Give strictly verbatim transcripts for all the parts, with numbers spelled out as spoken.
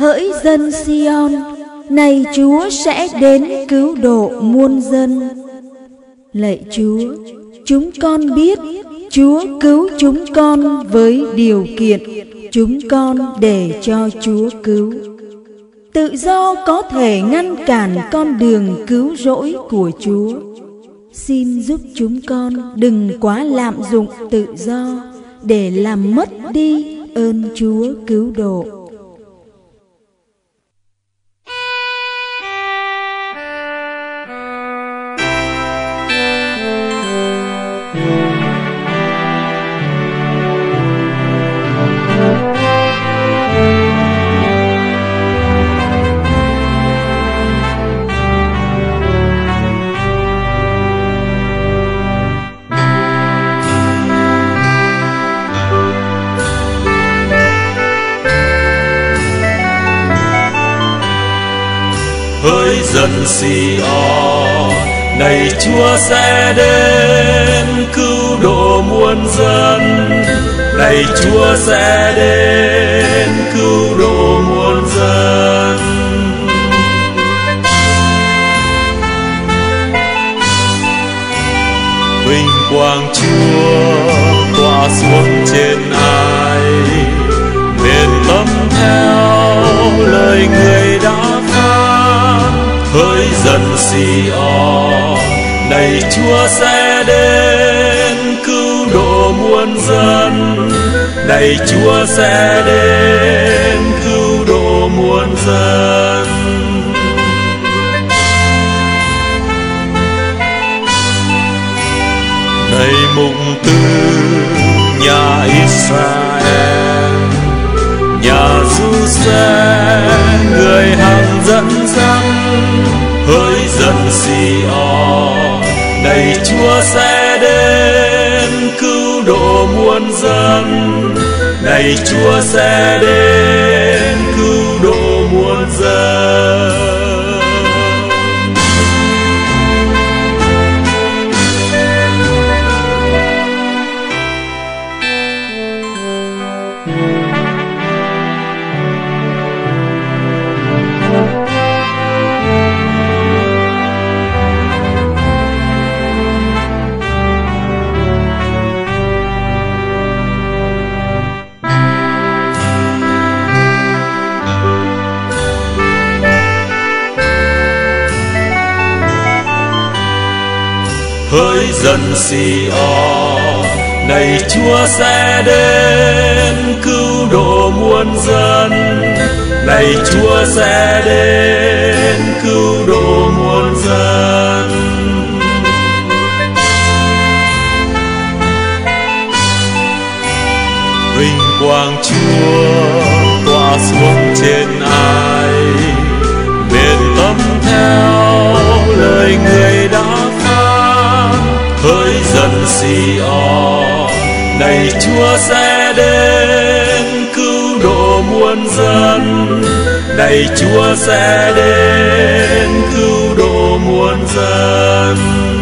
Hỡi dân Sion, này Chúa sẽ đến cứu độ muôn dân. Lạy Chúa, chúng con biết Chúa cứu chúng con với điều kiện chúng con để cho Chúa cứu. Tự do có thể ngăn cản con đường cứu rỗi của Chúa. Xin giúp chúng con đừng quá lạm dụng tự do để làm mất đi ơn Chúa cứu độ. Hỡi dân Sion, này Chúa sẽ đến cứu độ muôn dân. Này Chúa sẽ đến cứu độ muôn dân. Vinh quang Chúa tỏa xuống trên ai, bền tâm theo lời Người đã phán. Hỡi dân Sion, này Chúa sẽ đến cứu độ muôn dân. Này Chúa sẽ đến cứu độ muôn dân. Này mục tư nhà Israel, nhà Giuse người hằng dẫn dắt. Hỡi dân Sion, này Chúa sẽ đến cứu độ muôn dân. Này Chúa sẽ đến cứu độ muôn dân. Hỡi dân Sion, này Chúa sẽ đến cứu độ muôn dân. Này Chúa sẽ đến cứu độ muôn dân. Vinh quang Chúa tỏa xuống trên ai, bền tâm theo lời Người đã phán. Hỡi dân Sion, này Chúa sẽ đến cứu độ muôn dân. Này Chúa sẽ đến cứu độ muôn dân.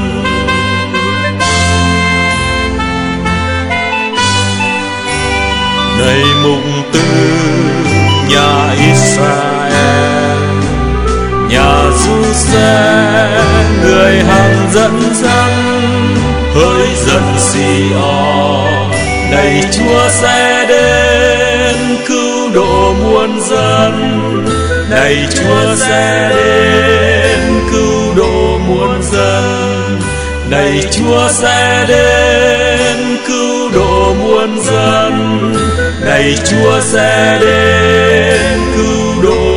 Này mục tư nhà Israel, nhà Giuse người hằng dẫn dắt. Hỡi dân Sion, này Chúa sẽ đến cứu độ muôn dân. Này Chúa sẽ đến cứu độ muôn dân. Này Chúa sẽ đến cứu độ muôn dân. Này Chúa sẽ đến cứu độ